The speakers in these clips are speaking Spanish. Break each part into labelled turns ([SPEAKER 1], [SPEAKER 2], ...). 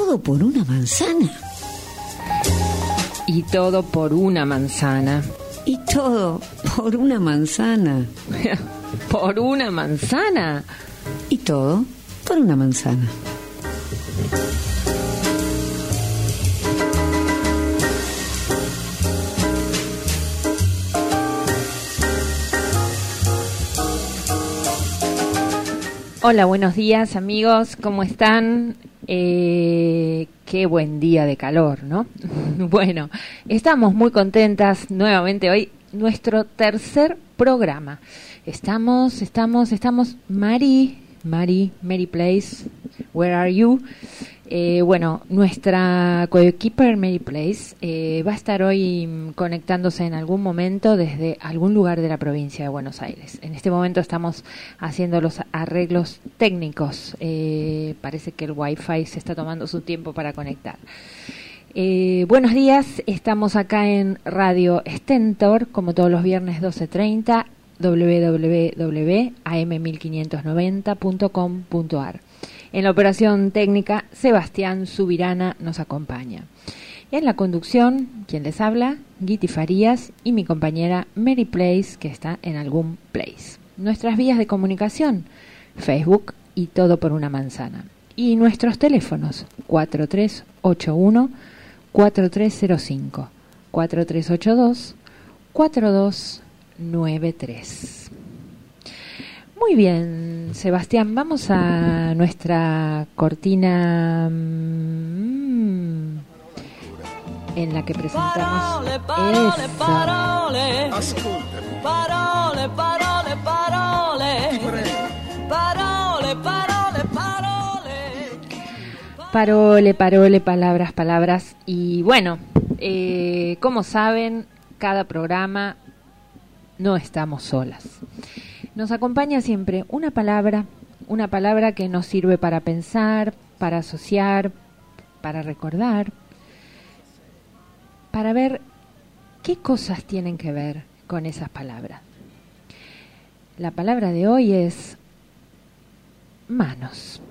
[SPEAKER 1] todo por una manzana.
[SPEAKER 2] Y todo por una manzana.
[SPEAKER 1] Y todo por una manzana.
[SPEAKER 2] ¿Por una manzana?
[SPEAKER 1] Y todo por una manzana.
[SPEAKER 2] Hola, buenos días amigos, ¿cómo están? Qué buen día de calor, ¿no? Bueno, estamos muy contentas nuevamente hoy, nuestro tercer programa. Estamos, Mary Place, where are you? Bueno, nuestra coequiper Mary Place va a estar hoy conectándose en algún momento desde algún lugar de la provincia de Buenos Aires. En este momento estamos haciendo los arreglos técnicos. Parece que el Wi-Fi se está tomando su tiempo para conectar. Buenos días, estamos acá en Radio Stentor, como todos los viernes 12:30, www.am1590.com.ar. En la operación técnica, Sebastián Subirana nos acompaña. En la conducción, quien les habla, Guiti Farías, y mi compañera Mary Place, que está en algún place. Nuestras vías de comunicación, Facebook y todo por una manzana. Y nuestros teléfonos, 4381-4305, 4382-4293. Muy bien, Sebastián, vamos a nuestra cortina en la que presentamos Parole, palabras. Y bueno, como saben, cada programa no estamos solas. Nos acompaña siempre una palabra que nos sirve para pensar, para asociar, para recordar, para ver qué cosas tienen que ver con esas palabras. La palabra de hoy es manos.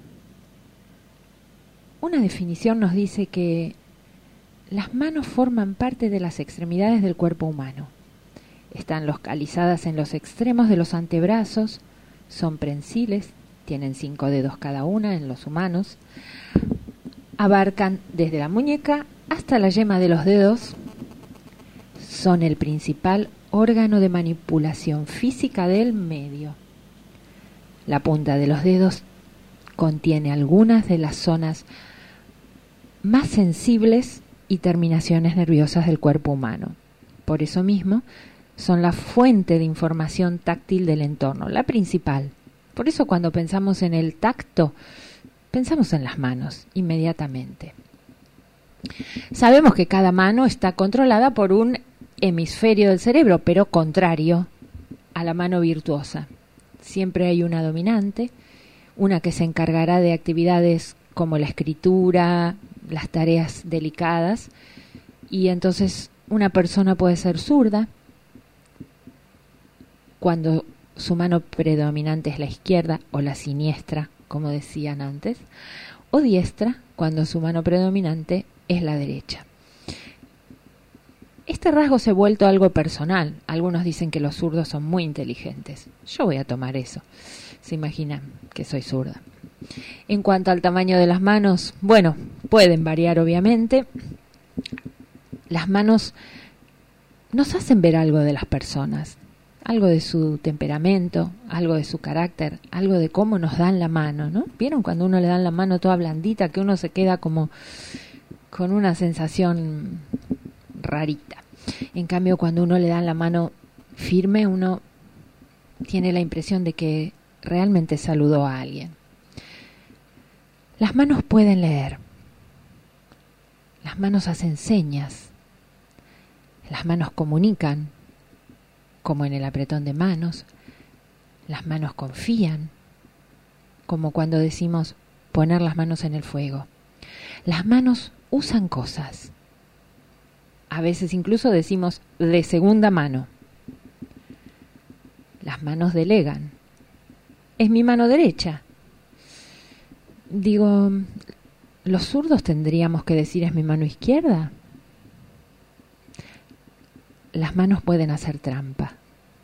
[SPEAKER 2] Una definición nos dice que las manos forman parte de las extremidades del cuerpo humano. Están localizadas en los extremos de los antebrazos, son prensiles, tienen 5 dedos cada una en los humanos, abarcan desde la muñeca hasta la yema de los dedos, son el principal órgano de manipulación física del medio. La punta de los dedos contiene algunas de las zonas más sensibles y terminaciones nerviosas del cuerpo humano. Por eso mismo, son la fuente de información táctil del entorno, la principal. Por eso cuando pensamos en el tacto, pensamos en las manos inmediatamente. Sabemos que cada mano está controlada por un hemisferio del cerebro, pero contrario a la mano virtuosa. Siempre hay una dominante, una que se encargará de actividades como la escritura, las tareas delicadas, y entonces una persona puede ser zurda, cuando su mano predominante es la izquierda o la siniestra, como decían antes, o diestra, cuando su mano predominante es la derecha. Este rasgo se ha vuelto algo personal. Algunos dicen que los zurdos son muy inteligentes. Yo voy a tomar eso. Se imaginan que soy zurda. En cuanto al tamaño de las manos, bueno, pueden variar obviamente. Las manos nos hacen ver algo de las personas. Algo de su temperamento, algo de su carácter, algo de cómo nos dan la mano, ¿no? ¿Vieron cuando uno le dan la mano toda blandita, que uno se queda como con una sensación rarita? En cambio, cuando uno le dan la mano firme, uno tiene la impresión de que realmente saludó a alguien. Las manos pueden leer. Las manos hacen señas. Las manos comunican, como en el apretón de manos. Las manos confían, como cuando decimos poner las manos en el fuego. Las manos usan cosas. A veces incluso decimos de segunda mano. Las manos delegan. Es mi mano derecha. Digo, ¿Los zurdos tendríamos que decir es mi mano izquierda? Las manos pueden hacer trampa.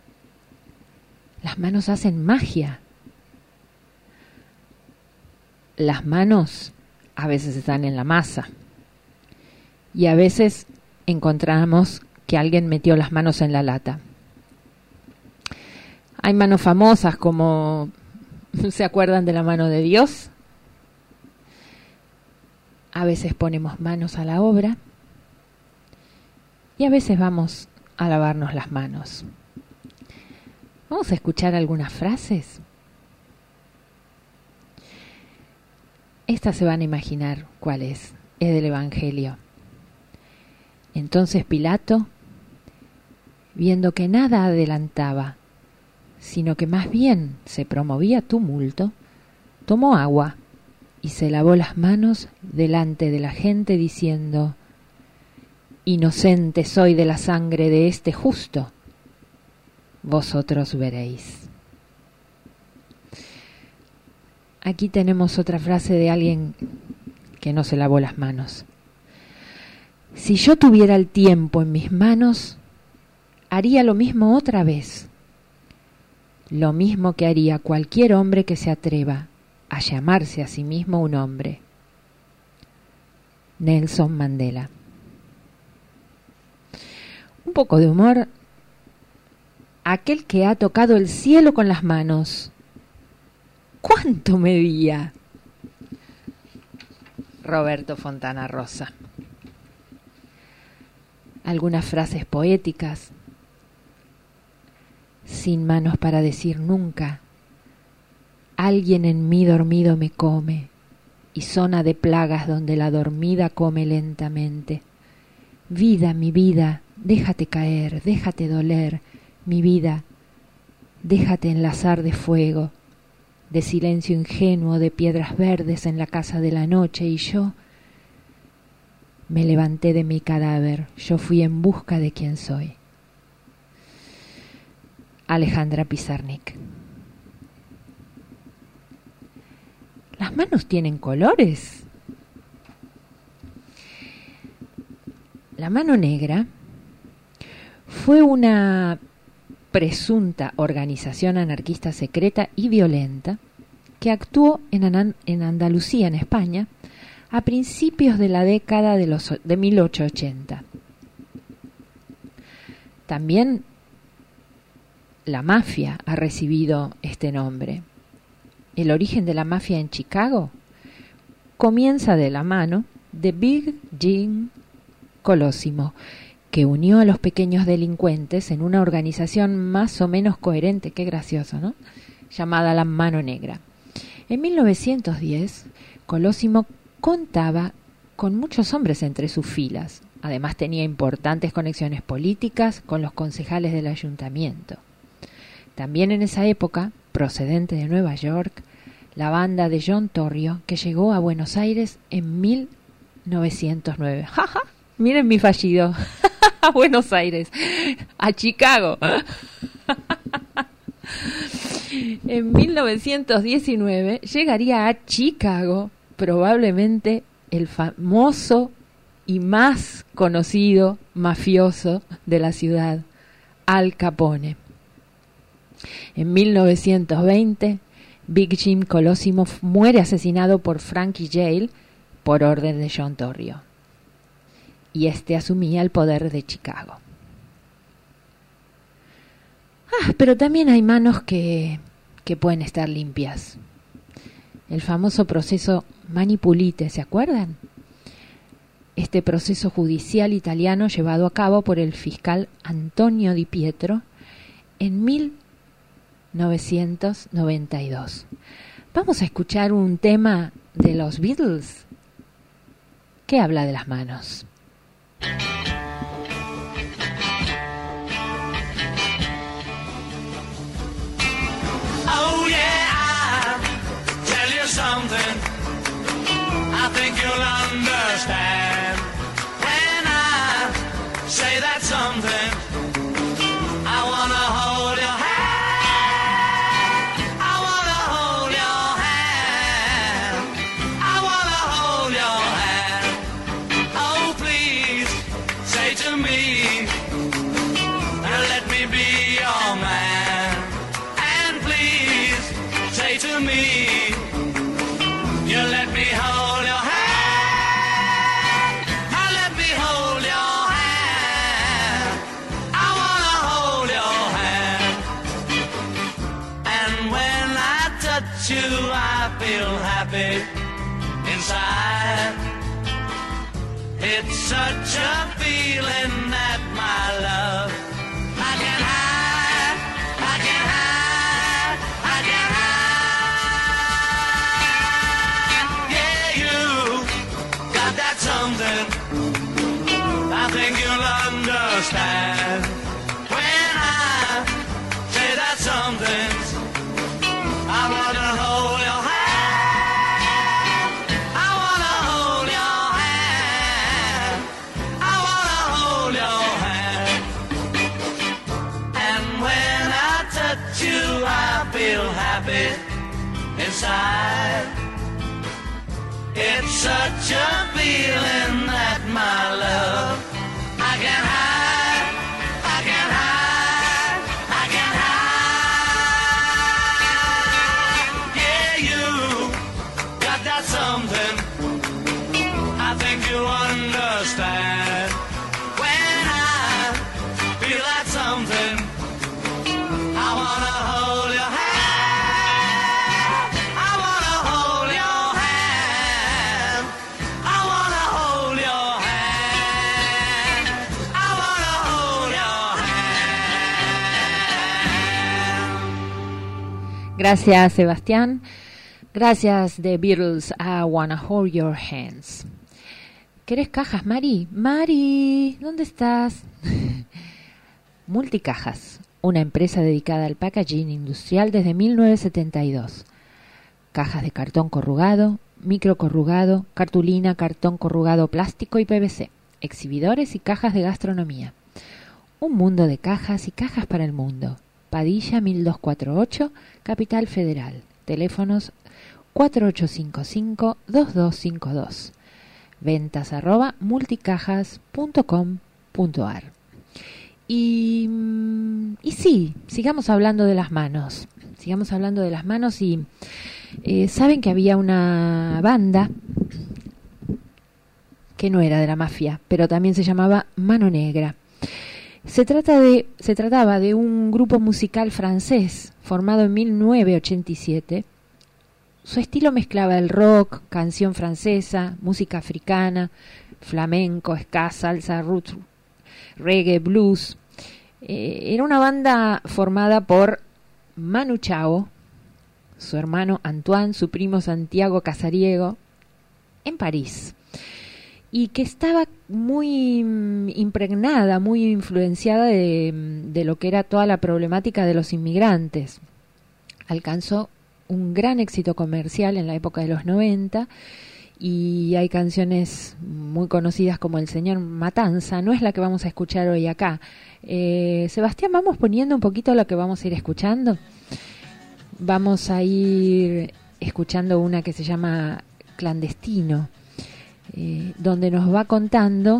[SPEAKER 2] Las manos hacen magia. Las manos a veces están en la masa. Y a veces encontramos que alguien metió las manos en la lata. Hay manos famosas como, ¿se acuerdan de la mano de Dios? A veces ponemos manos a la obra y a veces vamos a lavarnos las manos. Vamos a escuchar algunas frases. Estas se van a imaginar cuál es del Evangelio. Entonces Pilato, viendo que nada adelantaba, sino que más bien se promovía tumulto, tomó agua y se lavó las manos delante de la gente diciendo: Inocente soy de la sangre de este justo, vosotros veréis. Aquí tenemos otra frase de alguien que no se lavó las manos. Si yo tuviera el tiempo en mis manos, haría lo mismo otra vez. Lo mismo que haría cualquier hombre que se atreva a llamarse a sí mismo un hombre. Nelson Mandela. Un poco de humor. Aquel que ha tocado el cielo con las manos, ¿cuánto medía? Roberto Fontana Rosa. Algunas frases poéticas. Sin manos para decir nunca, alguien en mí dormido me come, y zona de plagas donde la dormida come lentamente. Vida, mi vida, déjate caer, déjate doler, mi vida, déjate enlazar de fuego, de silencio ingenuo de piedras verdes en la casa de la noche, y yo me levanté de mi cadáver, yo fui en busca de quien soy. Alejandra Pizarnik. ¿Las manos tienen colores? La mano negra fue una presunta organización anarquista secreta y violenta que actuó en Andalucía, en España, a principios de la década de 1880. También la mafia ha recibido este nombre. El origen de la mafia en Chicago comienza de la mano de Big Jim Colosimo, que unió a los pequeños delincuentes en una organización más o menos coherente, qué gracioso, ¿no?, llamada la Mano Negra. En 1910, Colosimo contaba con muchos hombres entre sus filas. Además tenía importantes conexiones políticas con los concejales del ayuntamiento. También en esa época, procedente de Nueva York, la banda de John Torrio, que llegó a Buenos Aires en 1909. ¡Ja, ja! Miren mi fallido. A Buenos Aires. A Chicago. En 1919 llegaría a Chicago probablemente el famoso y más conocido mafioso de la ciudad, Al Capone. En 1920, Big Jim Colosimo muere asesinado por Frankie Yale por orden de John Torrio. Y este asumía el poder de Chicago. Pero también hay manos que pueden estar limpias. El famoso proceso Mani Pulite, ¿se acuerdan? Este proceso judicial italiano llevado a cabo por el fiscal Antonio Di Pietro en 1992. Vamos a escuchar un tema de los Beatles que habla de las manos.
[SPEAKER 3] Oh yeah, I'll tell you something I think you'll understand when I say that something. I wanna hold your hand, I wanna hold your hand, I wanna hold your let me hold your hand. Now let me hold your hand. I wanna hold your hand. And when I touch you, I feel happy inside. It's such a feeling that my love I can hide, I can hide, I can hide. Yeah, you got that something I think you'll understand. When I say that something, I wanna hold your hand. I wanna hold your hand. I wanna hold your hand. And when I touch you, I feel happy inside. It's such a feeling that my love I can hide, I can hide, I can hide. Yeah, you got that something I think you understand. When I feel that something, I wanna hold your hand. I wanna hold your hand. I wanna hold your hand. I wanna hold your hand.
[SPEAKER 2] Gracias, Sebastián. Gracias, The Beatles, I Wanna Hold Your Hands. ¿Querés cajas, Mari? Mari, ¿dónde estás? Multicajas, una empresa dedicada al packaging industrial desde 1972. Cajas de cartón corrugado, microcorrugado, cartulina, cartón corrugado plástico y PVC, exhibidores y cajas de gastronomía. Un mundo de cajas y cajas para el mundo. Padilla 1248, Capital Federal. Teléfonos 4855-2252. Ventas @multicajas.com.ar. Y sí, sigamos hablando de las manos. Sigamos hablando de las manos y saben que había una banda que no era de la mafia, pero también se llamaba Mano Negra. Se trataba de un grupo musical francés formado en 1987. Su estilo mezclaba el rock, canción francesa, música africana, flamenco, ska, salsa, roots, reggae, blues. Era una banda formada por Manu Chao, su hermano Antoine, su primo Santiago Casariego, en París, y que estaba muy impregnada, muy influenciada de lo que era toda la problemática de los inmigrantes. Alcanzó un gran éxito comercial en la época de los 90 y hay canciones muy conocidas como El Señor Matanza. No es la que vamos a escuchar hoy acá. Sebastián, vamos poniendo un poquito lo que vamos a ir escuchando. Vamos a ir escuchando una que se llama Clandestino, donde nos va contando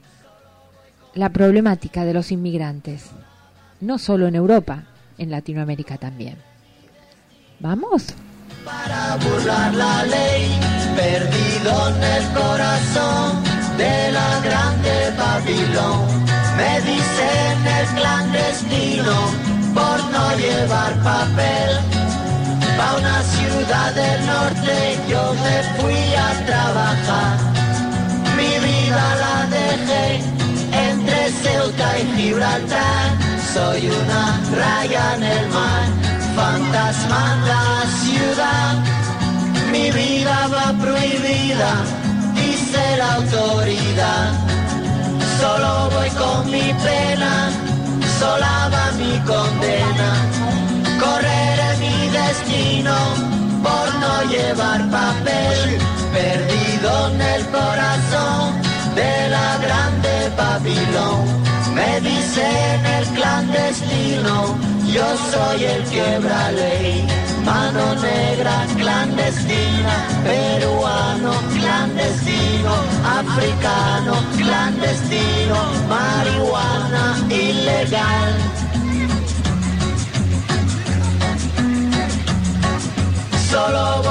[SPEAKER 2] la problemática de los inmigrantes, no solo en Europa, en Latinoamérica también. ¿Vamos?
[SPEAKER 4] Para burlar la ley, perdido en el corazón de la grande Babilón. Me dicen el clandestino por no llevar papel. Pa' una ciudad del norte yo me fui a trabajar. Mi vida la dejé entre Ceuta y Gibraltar. Soy una raya en el mar, fantasma en la ciudad. Mi vida va prohibida, dice la autoridad. Solo voy con mi pena, sola va mi condena. Correré mi destino por no llevar papel. Perdido en el corazón de la grande Babilón. Me dicen el clandestino, yo soy el quebra ley. Mano negra clandestina, peruano clandestino, africano clandestino, marihuana ilegal. Solo voy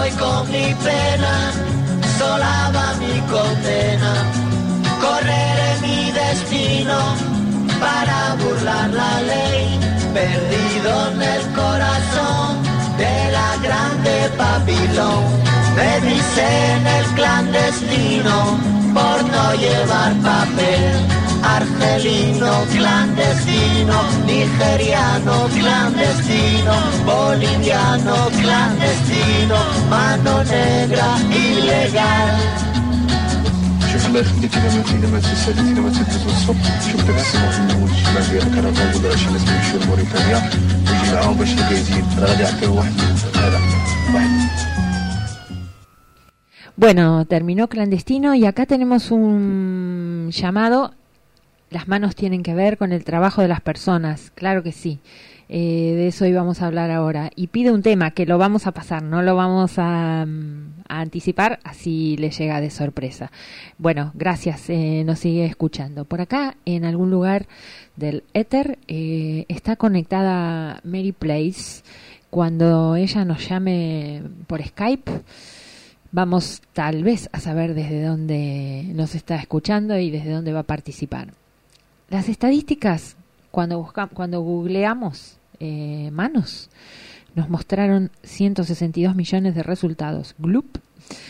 [SPEAKER 4] hoy con mi pena sola va mi condena. Correré mi destino para burlar la ley, perdido en el corazón de la grande Babilón. Me dicen el clandestino por no llevar papel. Argelino clandestino, nigeriano clandestino, boliviano clandestino, mano negra ilegal.
[SPEAKER 5] شوف الله يخليك انا ما تسالي انا ما تهز الصبح شوف داك السماء من الشمال ديالك راه غنقول عشان لازم نمشيو لموريتانيا ويجي معاهم باش يزيد غادي يعطيو واحد هذا واحد.
[SPEAKER 2] Bueno, terminó Clandestino y acá tenemos un llamado. Las manos tienen que ver con el trabajo de las personas, claro que sí. De eso íbamos a hablar ahora. Y pide un tema que lo vamos a pasar, no lo vamos a anticipar, así le llega de sorpresa. Bueno, gracias, nos sigue escuchando. Por acá, en algún lugar del éter, está conectada Mary Place. Cuando ella nos llame por Skype, vamos tal vez a saber desde dónde nos está escuchando y desde dónde va a participar. Las estadísticas, cuando googleamos manos, nos mostraron 162 millones de resultados. Gloop.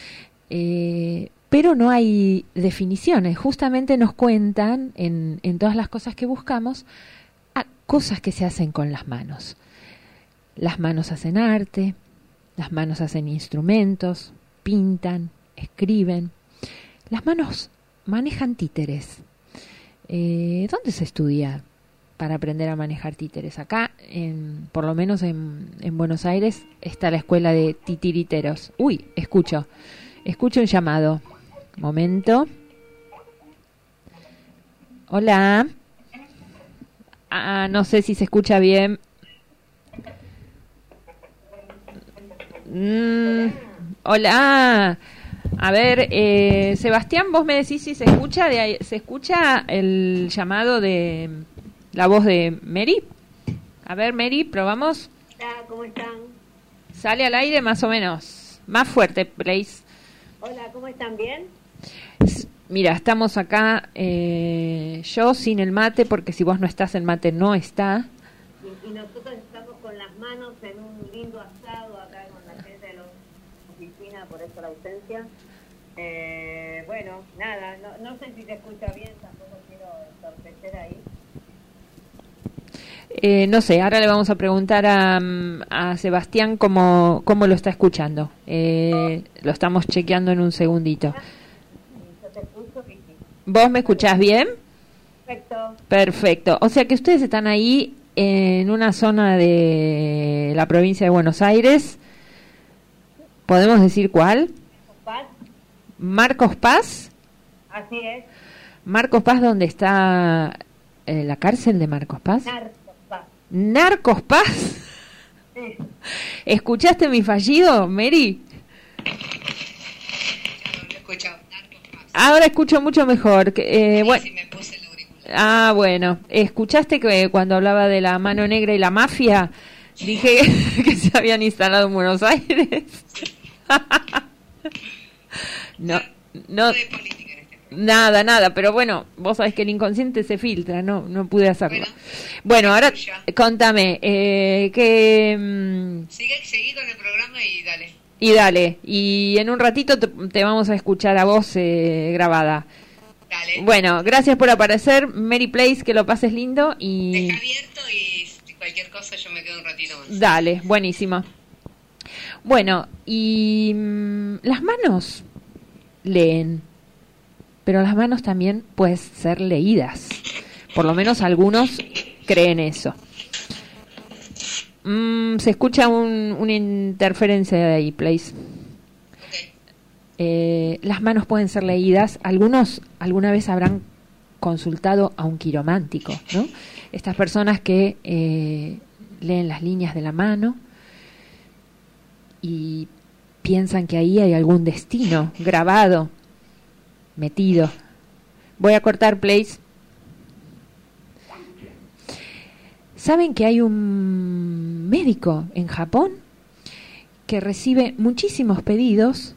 [SPEAKER 2] Pero no hay definiciones. Justamente nos cuentan en todas las cosas que buscamos cosas que se hacen con las manos. Las manos hacen arte, las manos hacen instrumentos, pintan, escriben. Las manos manejan títeres. ¿Dónde se estudia para aprender a manejar títeres? Acá, por lo menos en Buenos Aires, está la escuela de titiriteros. Uy, escucho un llamado. Momento. Hola. No sé si se escucha bien. Hola. A ver, Sebastián, vos me decís si se escucha se escucha el llamado de la voz de Mary. A ver, Mary, probamos.
[SPEAKER 6] Hola, ¿cómo están?
[SPEAKER 2] Sale al aire más o menos. Más fuerte, please.
[SPEAKER 6] Hola, ¿cómo están? ¿Bien?
[SPEAKER 2] Mira, estamos acá, yo sin el mate, porque si vos no estás, el mate no está.
[SPEAKER 6] Y nosotros estamos con las manos en un lindo asado acá con la gente de la oficina, por eso la ausencia. Bueno, nada, no sé si se escucha bien, tampoco quiero entorpecer ahí.
[SPEAKER 2] No sé, ahora le vamos a preguntar a Sebastián cómo lo está escuchando. Lo estamos chequeando en un segundito.
[SPEAKER 6] Yo te escucho, Vicky.
[SPEAKER 2] ¿Vos me escuchás bien?
[SPEAKER 6] Perfecto.
[SPEAKER 2] Perfecto. O sea que ustedes están ahí en una zona de la provincia de Buenos Aires. ¿Podemos decir cuál?
[SPEAKER 6] ¿Paz?
[SPEAKER 2] Marcos Paz.
[SPEAKER 6] Así es.
[SPEAKER 2] Marcos Paz, ¿dónde está la cárcel de Marcos Paz?
[SPEAKER 6] Narcos.
[SPEAKER 2] Narcos Paz.
[SPEAKER 6] Sí.
[SPEAKER 2] ¿Escuchaste mi fallido, Mary? Ahora escucho mucho mejor. Bueno. Bueno, ¿escuchaste que cuando hablaba de la mano negra y la mafia, dije que se habían instalado en Buenos Aires? No, nada, pero bueno, vos sabés que el inconsciente se filtra, no pude hacerlo. Bueno, ahora contame,
[SPEAKER 7] Seguí con el programa y dale.
[SPEAKER 2] Y en un ratito te vamos a escuchar a vos grabada.
[SPEAKER 7] Dale.
[SPEAKER 2] Bueno, gracias por aparecer, Mary Place, que lo pases lindo y...
[SPEAKER 7] Deja abierto y cualquier cosa yo me quedo un ratito más.
[SPEAKER 2] Dale, buenísimo. Bueno, y las manos leen, pero las manos también pueden ser leídas. Por lo menos algunos creen eso. Se escucha una interferencia de ahí, Place. Las manos pueden ser leídas. Algunos alguna vez habrán consultado a un quiromántico, ¿no? Estas personas que leen las líneas de la mano y piensan que ahí hay algún destino grabado, metido. Voy a cortar, Place. ¿Saben que hay un médico en Japón que recibe muchísimos pedidos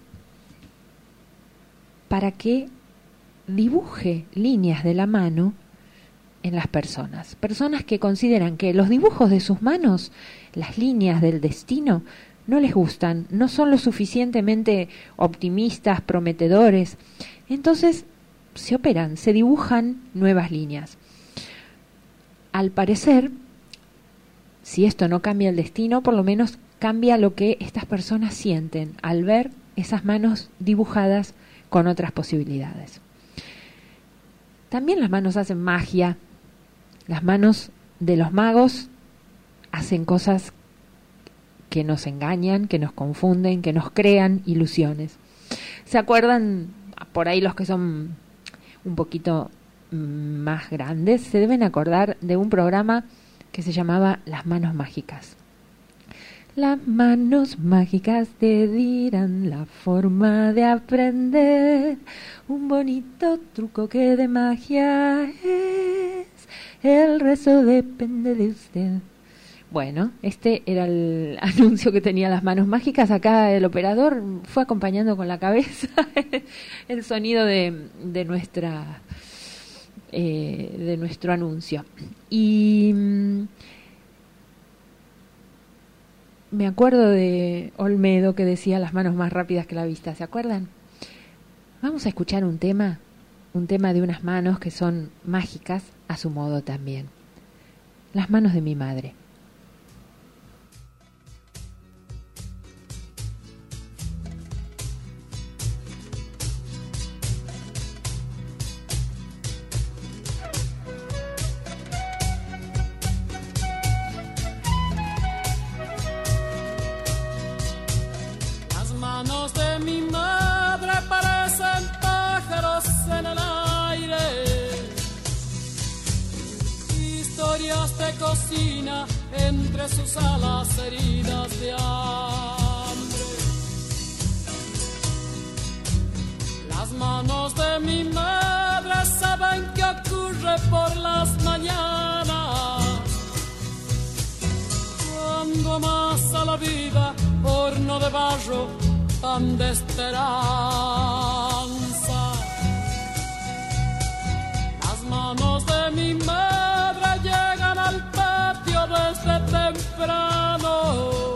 [SPEAKER 2] para que dibuje líneas de la mano en las personas. Personas que consideran que los dibujos de sus manos, las líneas del destino, no les gustan, no son lo suficientemente optimistas, prometedores. Entonces se operan, se dibujan nuevas líneas. Al parecer, si esto no cambia el destino, por lo menos cambia lo que estas personas sienten al ver esas manos dibujadas con otras posibilidades. También las manos hacen magia. Las manos de los magos hacen cosas que nos engañan, que nos confunden, que nos crean ilusiones. ¿Se acuerdan? Por ahí los que son un poquito más grandes se deben acordar de un programa que se llamaba Las Manos Mágicas. Las manos mágicas te dirán la forma de aprender un bonito truco que de magia es. El resto depende de usted. Bueno, este era el anuncio que tenía Las Manos Mágicas. Acá el operador fue acompañando con la cabeza el sonido de nuestro anuncio. Y me acuerdo de Olmedo que decía las manos más rápidas que la vista. ¿Se acuerdan? Vamos a escuchar un tema de unas manos que son mágicas a su modo también. Las manos de mi madre.
[SPEAKER 8] Las manos de mi madre parecen pájaros en el aire, historias de cocina entre sus alas heridas de hambre. Las manos de mi madre saben qué ocurre por las mañanas, cuando amasa la vida horno de barro, pan de esperanza. Las manos de mi madre llegan al patio desde temprano.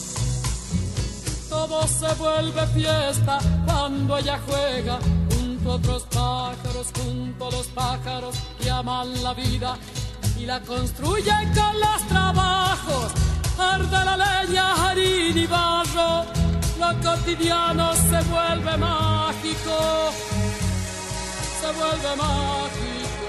[SPEAKER 8] Todo se vuelve fiesta cuando ella juega junto a otros pájaros, junto a los pájaros que aman la vida y la construyen con los trabajos. Arde la leña, harina y barro, lo cotidiano se vuelve mágico, se vuelve mágico.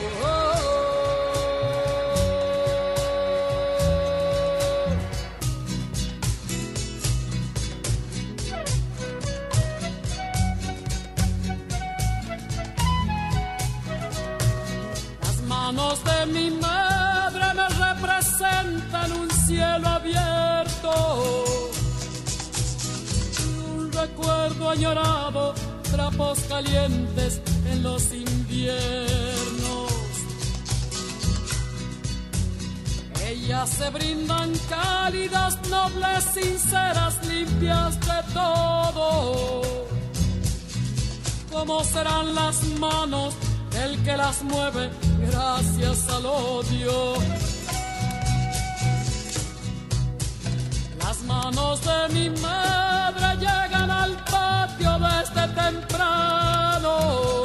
[SPEAKER 8] Las manos de mi madre me representan un cielo abierto, un recuerdo añorado, trapos calientes en los inviernos. Ellas se brindan cálidas, nobles, sinceras, limpias de todo. ¿Cómo serán las manos del que las mueve gracias al odio? Las manos de mi madre llegan al patio desde temprano.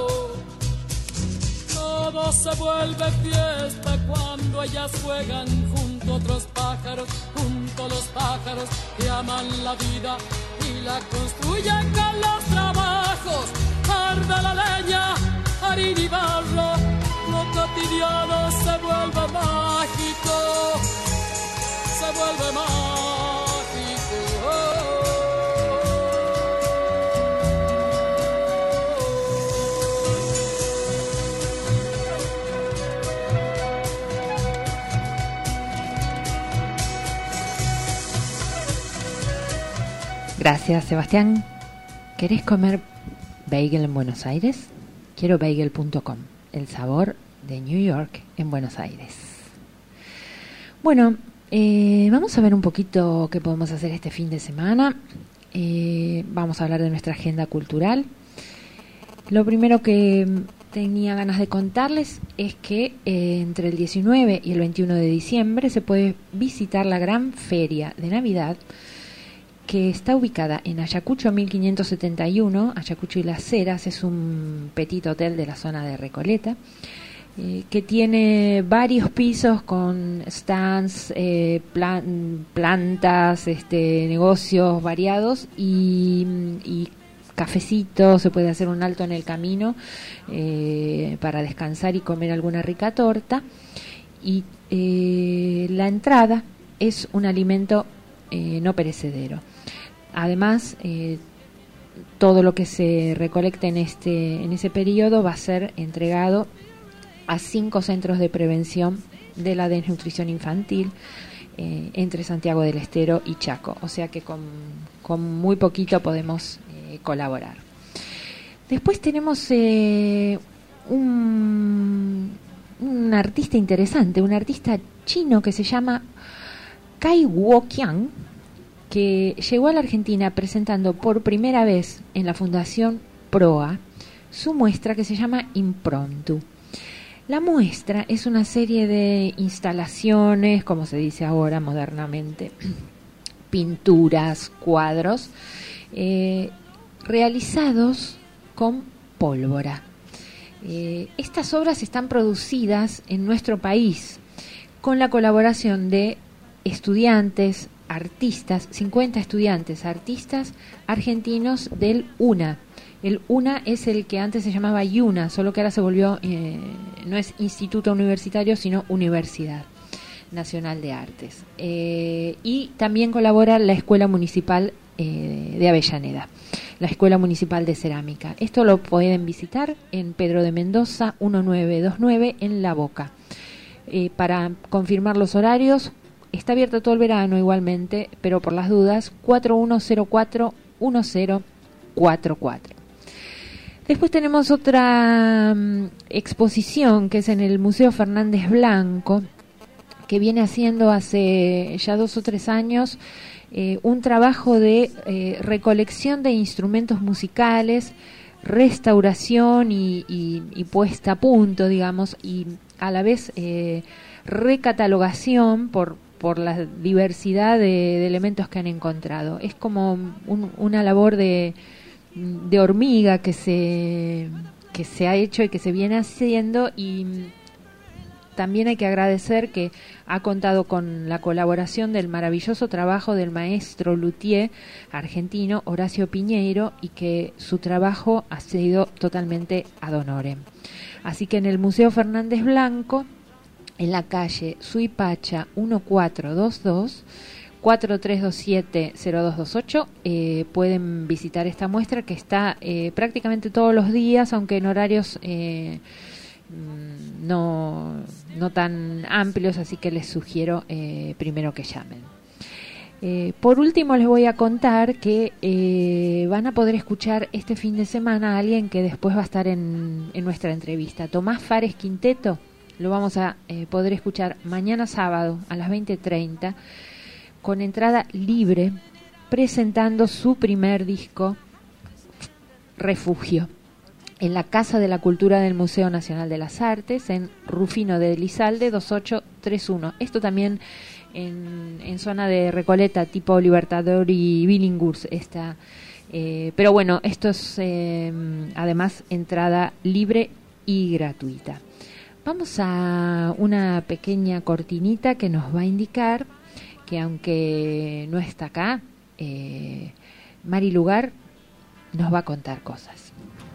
[SPEAKER 8] Todo se vuelve fiesta cuando ellas juegan junto a otros pájaros, junto a los pájaros que aman la vida y la construyen con los trabajos. Arde la leña, harina y barro, lo cotidiano se vuelve mágico, se vuelve mágico.
[SPEAKER 2] Gracias, Sebastián. ¿Querés comer bagel en Buenos Aires? Quiero bagel.com, el sabor de New York en Buenos Aires. Bueno, Vamos a ver un poquito qué podemos hacer este fin de semana. Vamos a hablar de nuestra agenda cultural. Lo primero que tenía ganas de contarles es que entre el 19 y el 21 de diciembre se puede visitar la gran feria de Navidad, que está ubicada en Ayacucho 1571. Ayacucho y Las Heras es un petit hotel de la zona de Recoleta, que tiene varios pisos con stands, plantas, negocios variados y cafecitos. Se puede hacer un alto en el camino para descansar y comer alguna rica torta. Y la entrada es un alimento no perecedero. Además, todo lo que se recolecte en ese periodo va a ser entregado a 5 centros de prevención de la desnutrición infantil entre Santiago del Estero y Chaco. O sea que con muy poquito podemos colaborar. Después tenemos un artista interesante, un artista chino que se llama Cai Guoqiang, que llegó a la Argentina presentando por primera vez en la Fundación Proa su muestra que se llama Impromptu. La muestra es una serie de instalaciones, como se dice ahora modernamente, pinturas, cuadros, realizados con pólvora. Estas obras están producidas en nuestro país con la colaboración de estudiantes, artistas, 50 estudiantes, artistas argentinos del UNA. El UNA es el que antes se llamaba IUNA, solo que ahora se volvió, no es Instituto Universitario, sino Universidad Nacional de Artes. Y también colabora la Escuela Municipal de Avellaneda, la Escuela Municipal de Cerámica. Esto lo pueden visitar en Pedro de Mendoza 1929 en La Boca. Para confirmar los horarios, está abierto todo el verano igualmente, pero por las dudas, 4104-1044. Después tenemos otra exposición que es en el Museo Fernández Blanco, que viene haciendo hace ya 2 o 3 años un trabajo de recolección de instrumentos musicales, restauración y puesta a punto, digamos, y a la vez recatalogación por la diversidad de elementos que han encontrado. Es como una labor de hormiga que se ha hecho y que se viene haciendo, y también hay que agradecer que ha contado con la colaboración del maravilloso trabajo del maestro luthier argentino Horacio Piñeiro, y que su trabajo ha sido totalmente ad honorem. Así que en el Museo Fernández Blanco, en la calle Suipacha 1422, 4327-0228, pueden visitar esta muestra que está prácticamente todos los días, aunque en horarios no tan amplios, así que les sugiero primero que llamen. Por último, les voy a contar que van a poder escuchar este fin de semana a alguien que después va a estar en nuestra entrevista. Tomás Fares Quinteto lo vamos a poder escuchar mañana sábado a las 20:30 con entrada libre, presentando su primer disco, Refugio, en la Casa de la Cultura del Museo Nacional de las Artes, en Rufino de Elizalde 2831. Esto también en zona de Recoleta, tipo Libertador y Billinghurst está. Pero bueno, esto es además entrada libre y gratuita. Vamos a una pequeña cortinita que nos va a indicar que, aunque no está acá, Mari Lugar nos va a contar cosas.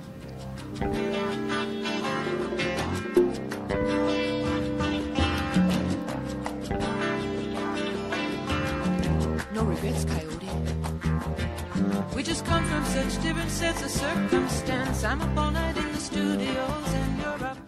[SPEAKER 9] No regrets, Coyote. We just come from such different sets of circumstance. I'm up all night in the studios and you're up.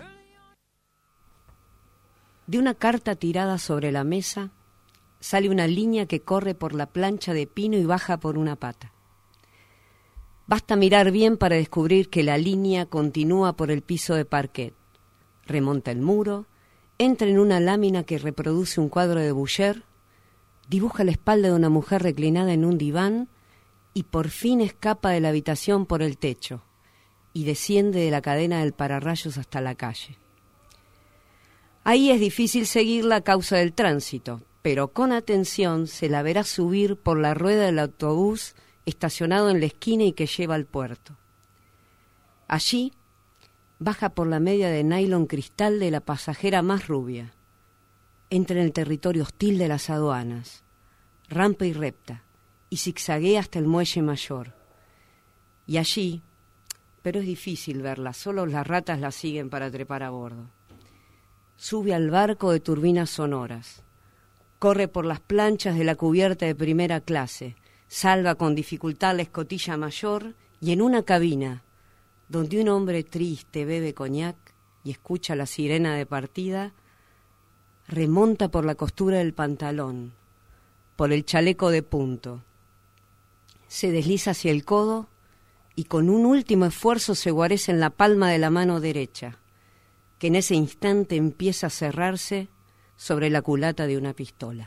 [SPEAKER 10] De una carta tirada sobre la mesa sale una línea que corre por la plancha de pino y baja por una pata. Basta mirar bien para descubrir que la línea continúa por el piso de parquet, remonta el muro entra en una lámina que reproduce un cuadro de Boucher, dibuja la espalda de una mujer reclinada en un diván y por fin escapa de la habitación por el techo y desciende de la cadena del pararrayos hasta la calle. Ahí es difícil seguirla a causa del tránsito, pero con atención se la verá subir por la rueda del autobús estacionado en la esquina y que lleva al puerto. Allí baja por la media de nylon cristal de la pasajera más rubia. Entra en el territorio hostil de las aduanas, rampa y repta, y zigzaguea hasta el muelle mayor. Y allí, pero es difícil verla, solo las ratas la siguen para trepar a bordo. Sube al barco de turbinas sonoras, corre por las planchas de la cubierta de primera clase, salva con dificultad la escotilla mayor y en una cabina, donde un hombre triste bebe coñac y escucha la sirena de partida, remonta por la costura del pantalón, por el chaleco de punto, se desliza hacia el codo y con un último esfuerzo se guarece en la palma de la mano derecha, que en ese instante empieza a cerrarse sobre la culata de una pistola.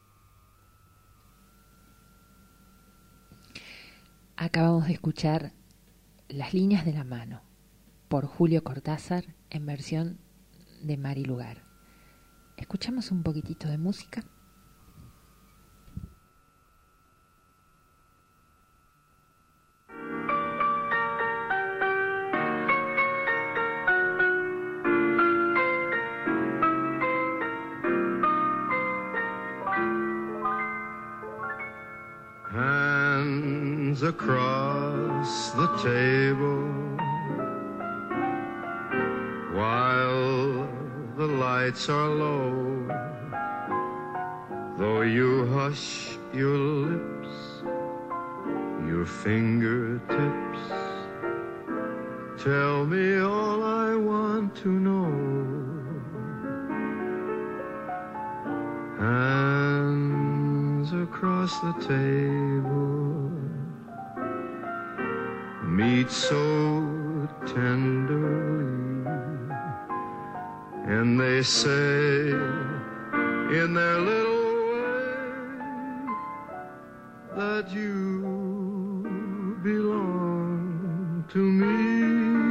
[SPEAKER 2] Acabamos de escuchar Las líneas de la mano, por Julio Cortázar, en versión de Mari Lugar. ¿Escuchamos un poquitito de música?
[SPEAKER 11] Hands across the table while the lights are low, though you hush your lips, your fingertips tell me all I want to know. Hands across the table meet so tenderly, and they say in their little way that you belong to me.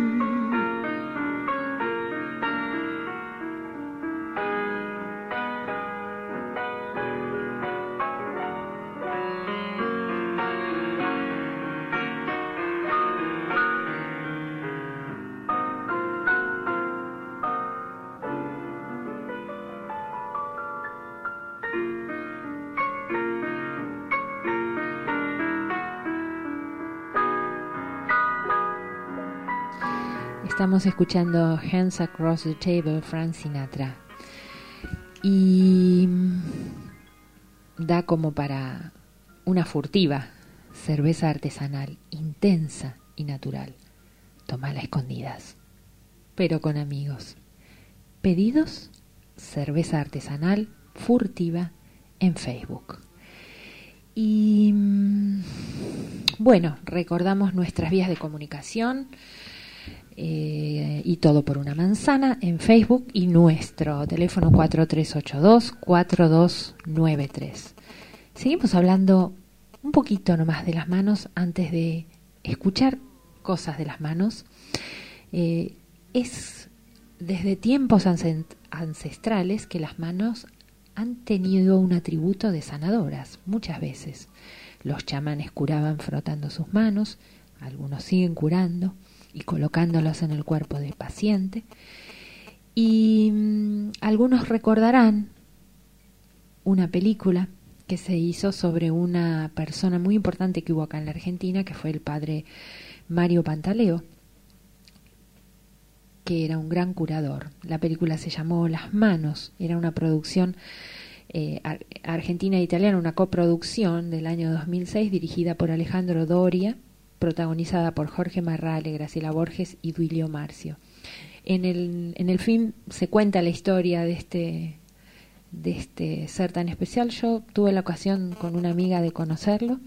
[SPEAKER 2] Estamos escuchando Hands Across the Table, Frank Sinatra. Y da como para una furtiva cerveza artesanal, intensa y natural. Tomala a escondidas, pero con amigos. Pedidos, cerveza artesanal, furtiva, en Facebook. Y bueno, recordamos nuestras vías de comunicación. Y todo por una manzana en Facebook y nuestro teléfono 4382-4293. Seguimos hablando un poquito nomás de las manos antes de escuchar cosas de las manos. Es desde tiempos ancestrales que las manos han tenido un atributo de sanadoras, muchas veces. Los chamanes curaban frotando sus manos, algunos siguen curando y colocándolos en el cuerpo del paciente. Y algunos recordarán una película que se hizo sobre una persona muy importante que hubo acá en la Argentina, que fue el padre Mario Pantaleo, que era un gran curador. La película se llamó Las Manos, era una producción argentina e italiana, una coproducción del año 2006 dirigida por Alejandro Doria, protagonizada por Jorge Marrale, Graciela Borges y Duilio Marcio. En el film se cuenta la historia de este ser tan especial. Yo tuve la ocasión con una amiga de conocerlo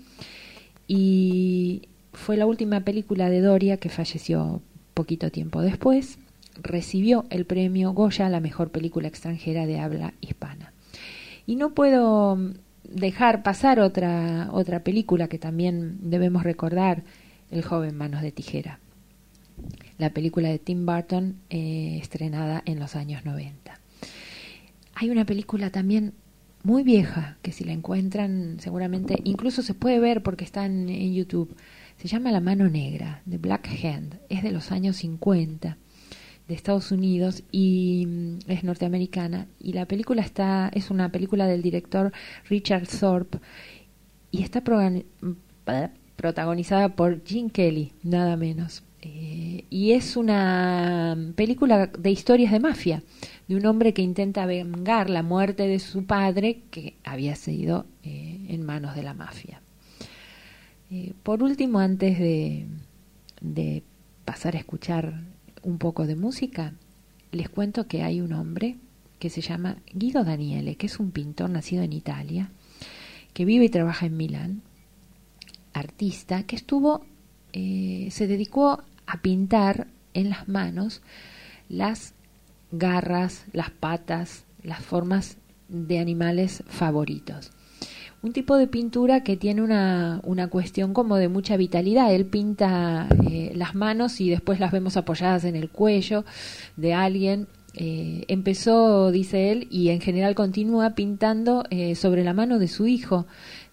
[SPEAKER 2] y fue la última película de Doria, que falleció poquito tiempo después. recibió el premio Goya a la mejor película extranjera de habla hispana. Y no puedo dejar pasar otra película que también debemos recordar, El joven manos de tijera, la película de Tim Burton, estrenada en los años 90. Hay una película también muy vieja, que si la encuentran seguramente, incluso se puede ver porque está en YouTube, se llama La mano negra, The Black Hand, es de los años 50, de Estados Unidos, y es norteamericana, y la película es una película del director Richard Thorpe, y está protagonizada por Gene Kelly, nada menos. Y es una película de historias de mafia, de un hombre que intenta vengar la muerte de su padre, que había sido en manos de la mafia. Por último, antes de pasar a escuchar un poco de música, les cuento que hay un hombre que se llama Guido Daniele, que es un pintor nacido en Italia, que vive y trabaja en Milán, artista, que se dedicó a pintar en las manos las garras, las patas, las formas de animales favoritos. Un tipo de pintura que tiene una cuestión como de mucha vitalidad. Él pinta las manos y después las vemos apoyadas en el cuello de alguien. Empezó, dice él, y en general continúa pintando sobre la mano de su hijo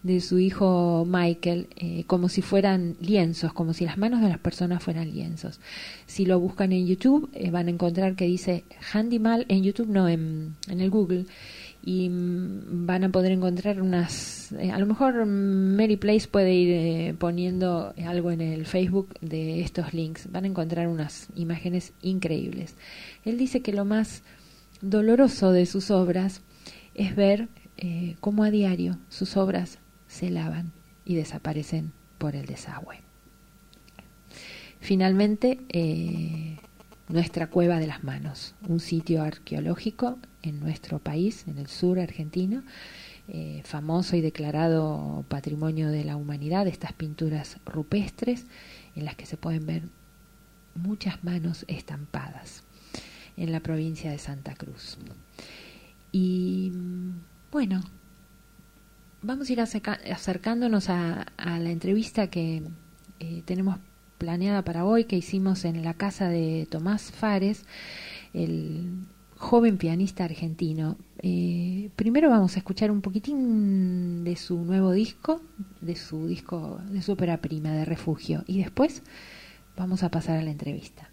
[SPEAKER 2] Michael, como si fueran lienzos, como si las manos de las personas fueran lienzos. Si lo buscan en YouTube, van a encontrar que dice Handyman, en YouTube no, en el Google, y van a poder encontrar a lo mejor Mary Place puede ir poniendo algo en el Facebook de estos links, van a encontrar unas imágenes increíbles. Él dice que lo más doloroso de sus obras es ver cómo a diario sus obras se lavan y desaparecen por el desagüe. Finalmente, nuestra Cueva de las Manos, un sitio arqueológico en nuestro país, en el sur argentino, famoso y declarado Patrimonio de la Humanidad, estas pinturas rupestres en las que se pueden ver muchas manos estampadas en la provincia de Santa Cruz. Y bueno, vamos a ir acercándonos a la entrevista que tenemos planeada para hoy, que hicimos en la casa de Tomás Fares, el joven pianista argentino. Primero vamos a escuchar un poquitín de su nuevo disco, de su ópera prima, de Refugio, y después vamos a pasar a la entrevista.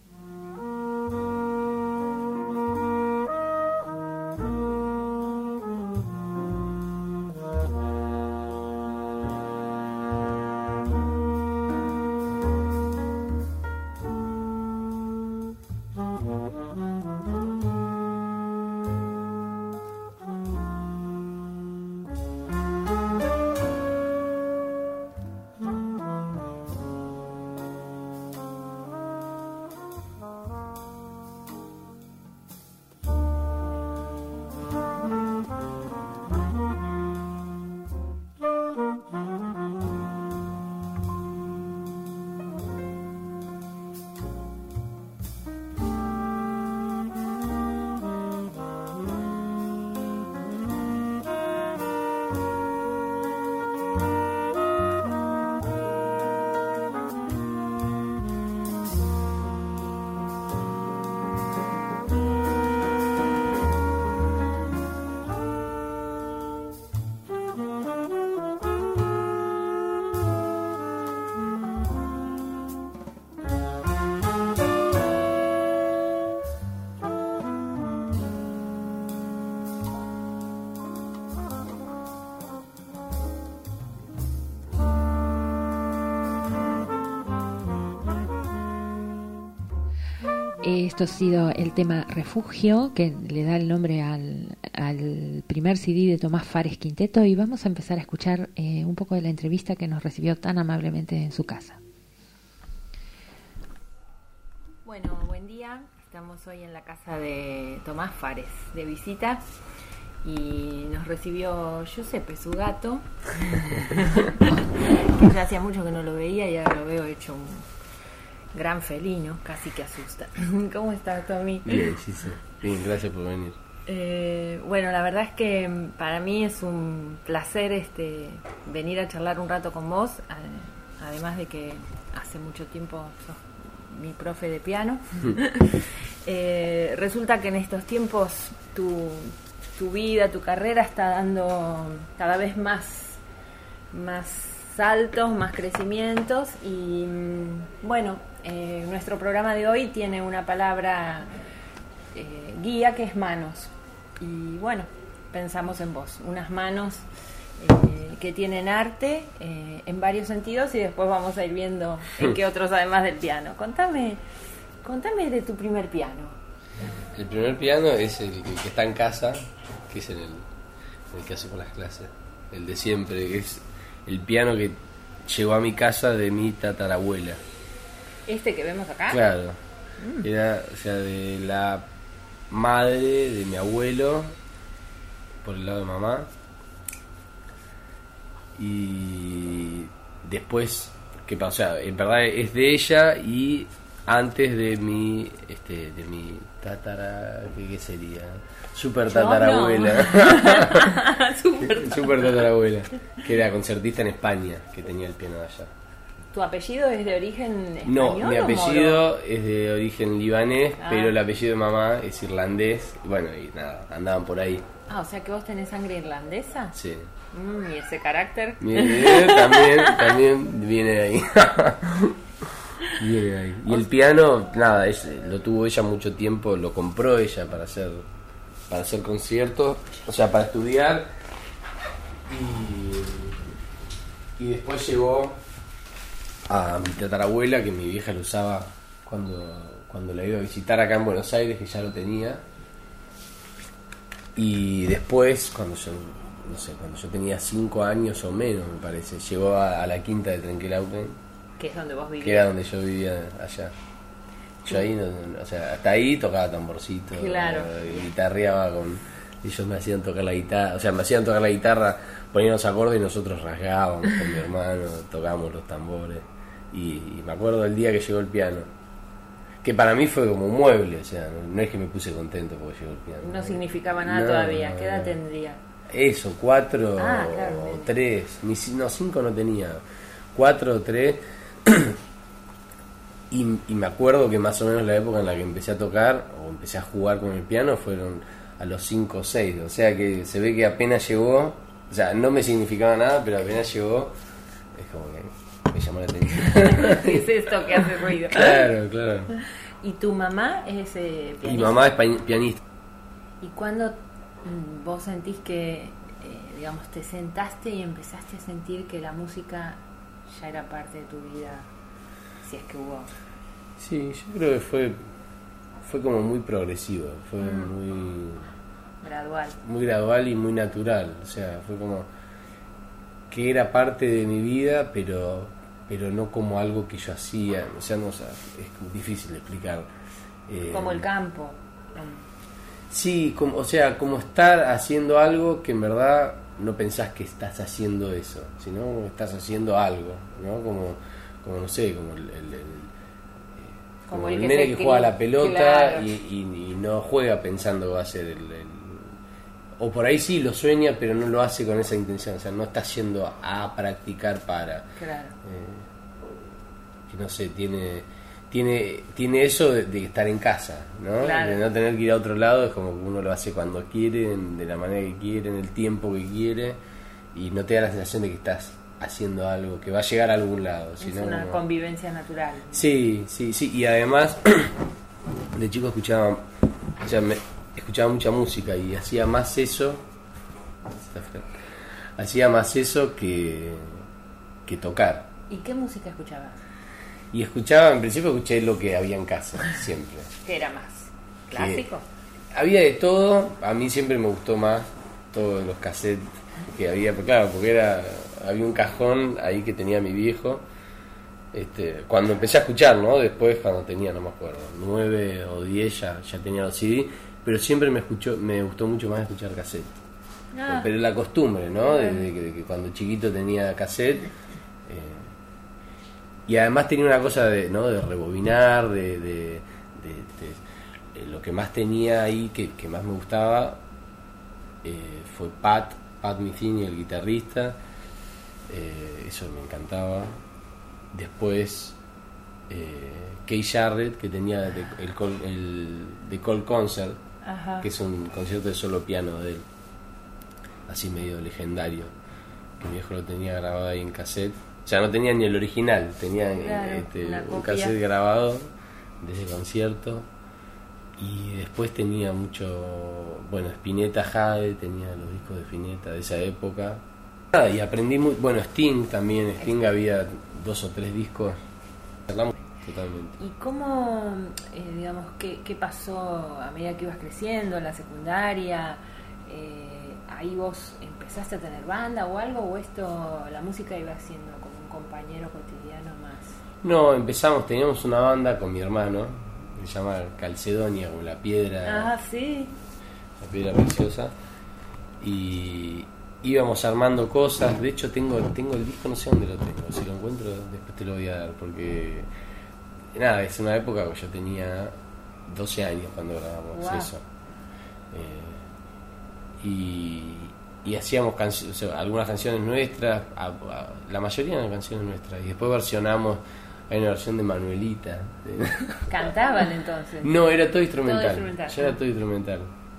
[SPEAKER 2] Esto ha sido el tema Refugio, que le da el nombre al primer CD de Tomás Fares Quinteto, y vamos a empezar a escuchar un poco de la entrevista que nos recibió tan amablemente en su casa.
[SPEAKER 12] Bueno, buen día. Estamos hoy en la casa de Tomás Fares de visita y nos recibió Giuseppe, su gato, que ya hacía mucho que no lo veía y ahora lo veo hecho gran felino, casi que asusta. ¿Cómo estás, Tommy?
[SPEAKER 13] Bien, Gise. Bien, gracias por venir.
[SPEAKER 12] Bueno, la verdad es que para mí es un placer venir a charlar un rato con vos, además de que hace mucho tiempo sos mi profe de piano. Resulta que en estos tiempos tu vida, tu carrera está dando cada vez más saltos, más crecimientos y bueno, nuestro programa de hoy tiene una palabra guía que es manos y bueno, pensamos en vos, unas manos que tienen arte en varios sentidos y después vamos a ir viendo en qué otros además del piano. Contame de tu primer piano.
[SPEAKER 13] El primer piano es el que está en casa, que es el que hace por las clases, el de siempre, que es el piano que llegó a mi casa de mi tatarabuela.
[SPEAKER 12] ¿Este que vemos acá?
[SPEAKER 13] Claro. Era, o sea, de la madre de mi abuelo, por el lado de mamá. Y después, ¿qué pasa? O sea, en verdad es de ella y antes de mi tatara, ¿qué sería? Super tatarabuela. Super tatarabuela, que era concertista en España, que tenía el piano de allá.
[SPEAKER 12] ¿Tu apellido es de origen español?
[SPEAKER 13] No, mi
[SPEAKER 12] o
[SPEAKER 13] apellido
[SPEAKER 12] moro?
[SPEAKER 13] es de origen libanés, pero el apellido de mamá es irlandés. Y bueno, y nada, andaban por ahí.
[SPEAKER 12] Ah, o sea que vos tenés sangre irlandesa.
[SPEAKER 13] Sí.
[SPEAKER 12] ¿Y ese carácter?
[SPEAKER 13] También viene de ahí. Viene de ahí. Y el piano, nada, lo tuvo ella mucho tiempo, lo compró ella para hacer conciertos, o sea, para estudiar. Y después llegó a mi tatarabuela, que mi vieja lo usaba cuando la iba a visitar acá en Buenos Aires, que ya lo tenía. Y después, cuando yo tenía 5 años o menos, me parece, llegó a la quinta de Trenquelauquen,
[SPEAKER 12] que es donde vos vivías.
[SPEAKER 13] que era donde yo vivía allá. Yo ahí, o sea, hasta ahí tocaba tamborcito,
[SPEAKER 12] claro,
[SPEAKER 13] guitarreaba ellos me hacían tocar la guitarra, o sea, me hacían tocar la guitarra, ponían los acordes y nosotros rasgábamos con mi hermano, tocábamos los tambores. Y me acuerdo del día que llegó el piano, que para mí fue como un mueble, o sea, no es que me puse contento porque llegó el piano.
[SPEAKER 12] No significaba nada todavía. ¿Qué edad tendría?
[SPEAKER 13] Eso, 4
[SPEAKER 12] claro,
[SPEAKER 13] o 3, 5 no tenía, 4 o 3. Y me acuerdo que más o menos la época en la que empecé a tocar o empecé a jugar con el piano fueron a los 5 o 6, o sea que se ve que apenas llegó, o sea, no me significaba nada, pero apenas llegó, es como que me llamó la atención.
[SPEAKER 12] ¿Qué es esto que hace ruido?
[SPEAKER 13] Claro.
[SPEAKER 12] ¿Y tu mamá es pianista?
[SPEAKER 13] Mi mamá es pianista.
[SPEAKER 12] ¿Y cuándo vos sentís que, digamos, te sentaste y empezaste a sentir que la música ya era parte de tu vida, si es que hubo?
[SPEAKER 13] Sí, yo creo que fue como muy progresivo, fue muy gradual y muy natural, o sea, fue como que era parte de mi vida, pero no como algo que yo hacía, o sea, es difícil de explicar.
[SPEAKER 12] Como el campo.
[SPEAKER 13] Sí, como estar haciendo algo que en verdad no pensás que estás haciendo eso, sino que estás haciendo algo, ¿no? Como no sé, como el nene que juega a la pelota, claro, y no juega pensando que va a ser o por ahí sí lo sueña, pero no lo hace con esa intención, o sea, no está yendo a practicar para.
[SPEAKER 12] Claro.
[SPEAKER 13] Que no sé, tiene eso de estar en casa, ¿no?
[SPEAKER 12] Claro.
[SPEAKER 13] De no tener que ir a otro lado, es como que uno lo hace cuando quiere, de la manera que quiere, en el tiempo que quiere, y no te da la sensación de que estás haciendo algo que va a llegar a algún lado.
[SPEAKER 12] Es una convivencia natural.
[SPEAKER 13] Sí, y además de chico escuchaba mucha música y hacía más eso que tocar.
[SPEAKER 12] ¿Y qué música escuchabas?
[SPEAKER 13] Y en principio escuché lo que había en casa, siempre.
[SPEAKER 12] ¿Qué era más? ¿Clásico?
[SPEAKER 13] Había de todo, a mí siempre me gustó más todos los cassettes que había, pero claro, porque había un cajón ahí que tenía mi viejo, cuando empecé a escuchar, ¿no? Después cuando tenía, no me acuerdo, 9 o 10 ya tenía los CD, pero siempre me gustó mucho más escuchar cassette. Pero la costumbre, ¿no? De que cuando chiquito tenía cassette, Y además tenía una cosa de, ¿no?, de rebobinar, de lo que más tenía ahí, que más me gustaba, fue Pat Metheny, el guitarrista. Eso me encantaba. Después Keith Jarrett, que tenía el Cold Concert,
[SPEAKER 12] Ajá.
[SPEAKER 13] que es un concierto de solo piano de él, así medio legendario, que mi viejo lo tenía grabado ahí en cassette. O sea, no tenía ni el original, tenía un cassette grabado de ese concierto. Y después tenía mucho, bueno, Spinetta Jade, tenía los discos de Spinetta de esa época. Y aprendí bueno, Sting también, Sting había 2 o 3 discos. Totalmente.
[SPEAKER 12] ¿Y cómo, digamos, qué pasó a medida que ibas creciendo en la secundaria? ¿Ahí vos empezaste a tener banda o algo? ¿O esto, la música iba siendo como un compañero cotidiano más?
[SPEAKER 13] No, teníamos una banda con mi hermano, que se llama Calcedonia, como la piedra.
[SPEAKER 12] Ah, sí.
[SPEAKER 13] La piedra preciosa. Y íbamos armando cosas. De hecho tengo el disco, no sé dónde lo tengo, si lo encuentro después te lo voy a dar, porque nada, es una época que yo tenía 12 años cuando grabamos eso. Y hacíamos canciones, o sea, algunas canciones nuestras, la mayoría eran canciones nuestras, y después versionamos. Hay una versión de Manuelita.
[SPEAKER 12] ¿Cantaban entonces?
[SPEAKER 13] No, era todo instrumental.
[SPEAKER 12] Todo instrumental.
[SPEAKER 13] Ya era todo instrumental.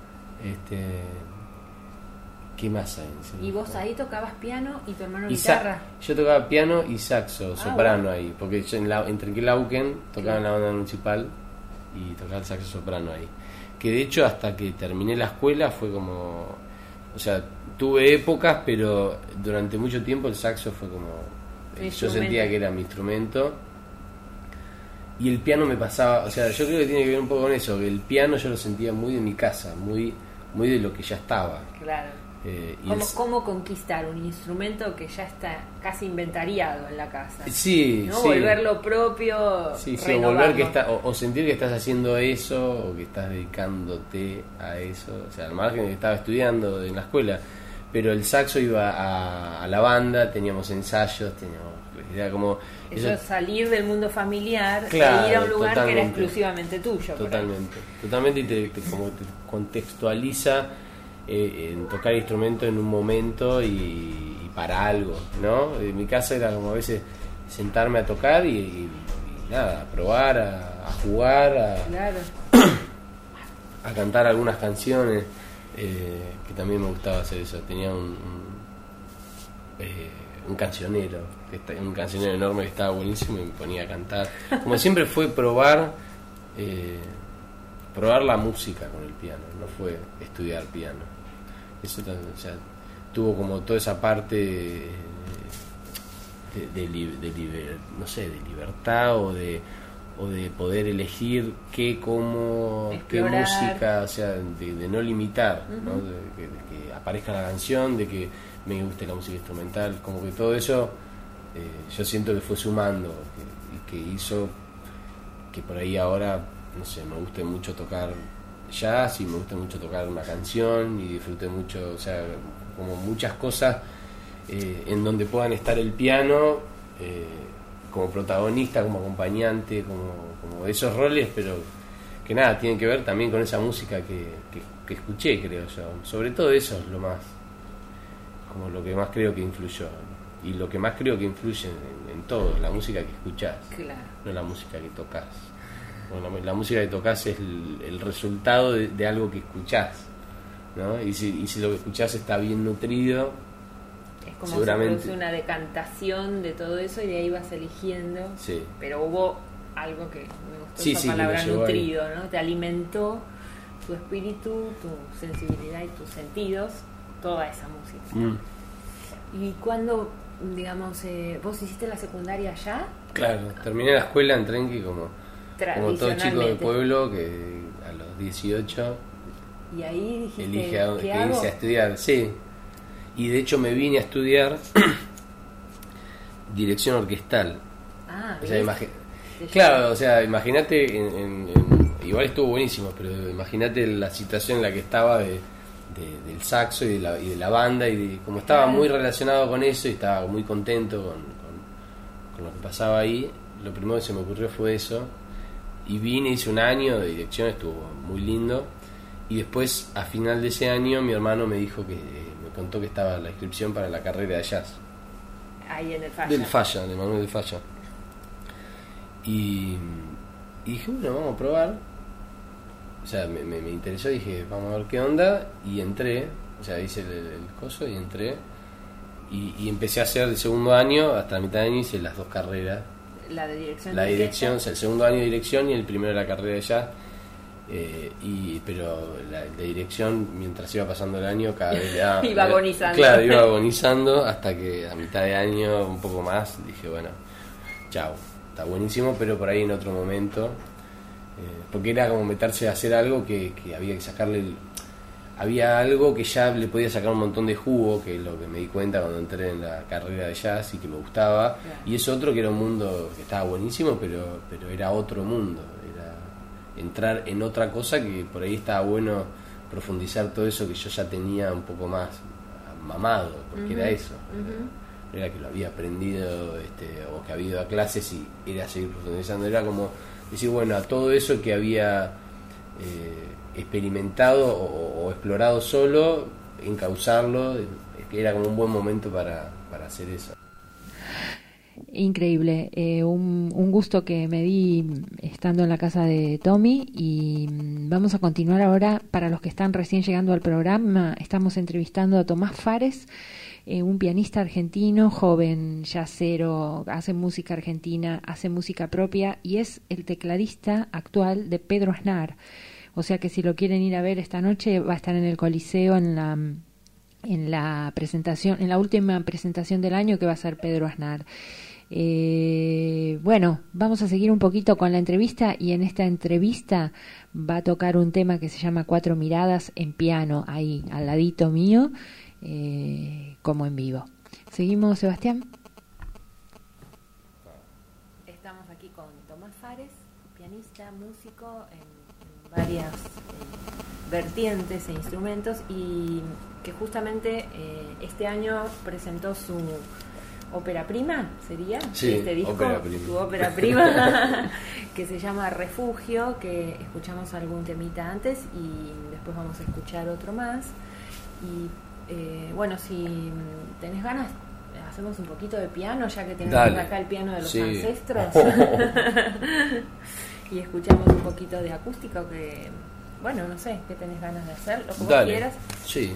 [SPEAKER 13] ¿Qué más hay?
[SPEAKER 12] ¿Y vos ahí tocabas piano y tu hermano guitarra?
[SPEAKER 13] Yo tocaba piano y saxo, soprano ahí, porque yo entre Quilauquen tocaba en la banda municipal y tocaba el saxo soprano ahí. Que de hecho hasta que terminé la escuela fue como, o sea, tuve épocas, pero durante mucho tiempo el saxo fue como, yo sentía que era mi instrumento. Y el piano me pasaba, o sea, yo creo que tiene que ver un poco con eso, que el piano yo lo sentía muy de mi casa, muy de lo que ya estaba.
[SPEAKER 12] Claro. ¿Cómo conquistar un instrumento que ya está casi inventariado en la casa?
[SPEAKER 13] Sí,
[SPEAKER 12] ¿no?
[SPEAKER 13] sí.
[SPEAKER 12] Volverlo propio,
[SPEAKER 13] sí, o volver que o sentir que estás haciendo eso, o que estás dedicándote a eso, o sea, al margen de que estaba estudiando en la escuela, pero el saxo iba a la banda, teníamos ensayos, era como
[SPEAKER 12] eso salir del mundo familiar,
[SPEAKER 13] claro,
[SPEAKER 12] e ir a un lugar
[SPEAKER 13] totalmente,
[SPEAKER 12] que era exclusivamente tuyo.
[SPEAKER 13] Totalmente, y te contextualiza en tocar instrumento en un momento y para algo, ¿no? En mi casa era como a veces sentarme a tocar y nada, a probar, a jugar,
[SPEAKER 12] claro.
[SPEAKER 13] A cantar algunas canciones, que también me gustaba hacer eso. Tenía un cancionero, un cancionero enorme que estaba buenísimo y me ponía a cantar. Como siempre fue probar la música con el piano, no fue estudiar piano. Eso, o sea, tuvo como toda esa parte de libertad o de poder elegir qué música, o sea, de no limitar, ¿no? De que aparezca la canción, de que me guste la música instrumental, como que todo eso yo siento que fue sumando y que hizo que por ahí ahora, no sé, me guste mucho tocar jazz y me gusta mucho tocar una canción y disfruté mucho, o sea, como muchas cosas en donde puedan estar el piano como protagonista, como acompañante, como esos roles, pero que nada, tienen que ver también con esa música que escuché, creo yo. Sobre todo eso es lo más, como lo que más creo que influyó, y lo que más creo que influye en todo, la música que escuchás,
[SPEAKER 12] claro,
[SPEAKER 13] no la música que tocas. Bueno, la música que tocas es el resultado de algo que escuchás, ¿no? Y si lo que escuchás está bien nutrido,
[SPEAKER 12] es como
[SPEAKER 13] seguramente
[SPEAKER 12] se produce una decantación de todo eso y de ahí vas eligiendo.
[SPEAKER 13] Sí.
[SPEAKER 12] Pero hubo algo que me gustó,
[SPEAKER 13] sí,
[SPEAKER 12] esa
[SPEAKER 13] sí,
[SPEAKER 12] palabra, nutrido,
[SPEAKER 13] ahí,
[SPEAKER 12] ¿no? Te alimentó tu espíritu, tu sensibilidad y tus sentidos, toda esa música. ¿Y cuándo, digamos, vos hiciste la secundaria allá?
[SPEAKER 13] Claro, terminé la escuela en Trenqui como todo chico de pueblo que a los 18
[SPEAKER 12] y ahí dijiste,
[SPEAKER 13] elige a irse a estudiar, sí. Y de hecho me vine a estudiar dirección orquestal.
[SPEAKER 12] O
[SPEAKER 13] sea, claro, o sea, imagínate, igual estuvo buenísimo, pero imagínate la situación en la que estaba del saxo y de la banda, y como estaba muy relacionado con eso y estaba muy contento con con lo que pasaba ahí, lo primero que se me ocurrió fue eso. Y vine, hice un año de dirección, estuvo muy lindo. Y después, a final de ese año, mi hermano me dijo que me contó que estaba la inscripción para la carrera de jazz.
[SPEAKER 12] Ahí en el Falla.
[SPEAKER 13] Del Falla, de Manuel del Falla. Y dije, bueno, vamos a probar. O sea, me interesó, dije, vamos a ver qué onda. Y entré, o sea, hice el coso y entré. Y empecé a hacer el segundo año, hasta la mitad de año hice las dos carreras.
[SPEAKER 12] La de dirección.
[SPEAKER 13] La dirección, o sea, el segundo año de dirección y el primero de la carrera de jazz. Pero la de dirección, mientras iba pasando el año, cada vez
[SPEAKER 12] iba agonizando.
[SPEAKER 13] Claro, iba agonizando hasta que a mitad de año, un poco más, dije, bueno, chao, está buenísimo, pero por ahí en otro momento, porque era como meterse a hacer algo que había que sacarle había algo que ya le podía sacar un montón de jugo, que es lo que me di cuenta cuando entré en la carrera de jazz y que me gustaba, y es otro que era un mundo que estaba buenísimo, pero era otro mundo, era entrar en otra cosa que por ahí estaba bueno profundizar todo eso que yo ya tenía un poco más mamado, porque era eso, era que lo había aprendido o que había ido a clases y era seguir profundizando, era como decir, bueno, a todo eso que había experimentado o explorado solo, encauzarlo, que era como un buen momento para hacer eso.
[SPEAKER 2] Increíble, un gusto que me di estando en la casa de Tommy, y vamos a continuar ahora. Para los que están recién llegando al programa, estamos entrevistando a Tomás Fares, un pianista argentino, joven, jazzero, hace música argentina, hace música propia y es el tecladista actual de Pedro Aznar. O sea que si lo quieren ir a ver esta noche, va a estar en el Coliseo en la presentación, en la última presentación del año, que va a ser Pedro Aznar. Bueno, vamos a seguir un poquito con la entrevista, y en esta entrevista va a tocar un tema que se llama Cuatro Miradas en piano, ahí al ladito mío, como en vivo. ¿Seguimos, Sebastián?
[SPEAKER 12] Estamos aquí con Tomás Fares, pianista, músico en varias vertientes e instrumentos, y que justamente este año presentó su ópera prima, ¿sería?
[SPEAKER 13] Sí,
[SPEAKER 12] este disco,
[SPEAKER 13] ópera prima.
[SPEAKER 12] su ópera prima, que se llama Refugio, que escuchamos algún temita antes y después vamos a escuchar otro más. Y bueno, si tenés ganas, hacemos un poquito de piano, ya que tenemos acá el piano de los ancestros. Y escuchamos un poquito de acústica, que, bueno, no sé, ¿qué tenés ganas de hacer? Lo que vos quieras.
[SPEAKER 13] Sí.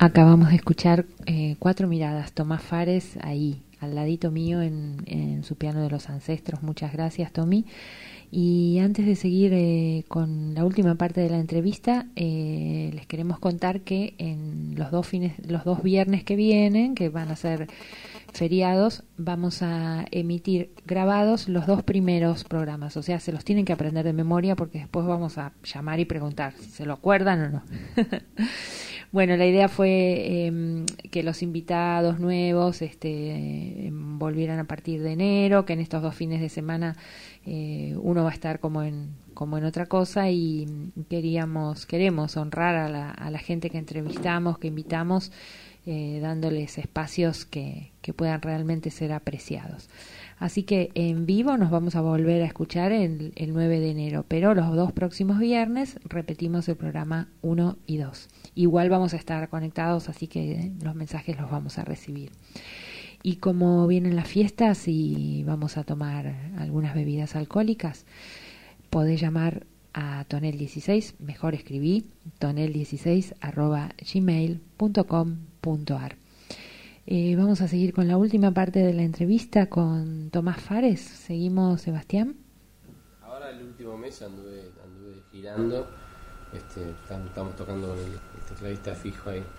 [SPEAKER 2] Acabamos de escuchar Cuatro Miradas, Tomás Fares, ahí, al ladito mío en su piano de los ancestros. Muchas gracias, Tommy. Y antes de seguir con la última parte de la entrevista, les queremos contar que en los dos viernes que vienen, que van a ser feriados, vamos a emitir grabados los 2 primeros programas. O sea, se los tienen que aprender de memoria porque después vamos a llamar y preguntar si se lo acuerdan o no. Bueno, la idea fue que los invitados nuevos volvieran a partir de enero, que en estos 2 fines de semana uno va a estar como en otra cosa, y queremos honrar a la gente que entrevistamos, que invitamos, dándoles espacios que puedan realmente ser apreciados. Así que en vivo nos vamos a volver a escuchar el 9 de enero, pero los 2 próximos viernes repetimos el programa 1 y 2. Igual vamos a estar conectados, así que los mensajes los vamos a recibir. Y como vienen las fiestas y vamos a tomar algunas bebidas alcohólicas, podés llamar a Tonel16, mejor escribí, tonel16@gmail.com.ar. Vamos a seguir con la última parte de la entrevista con Tomás Fares. ¿Seguimos, Sebastián?
[SPEAKER 13] Ahora el último mes anduve girando, estamos tocando con el tecladista fijo ahí.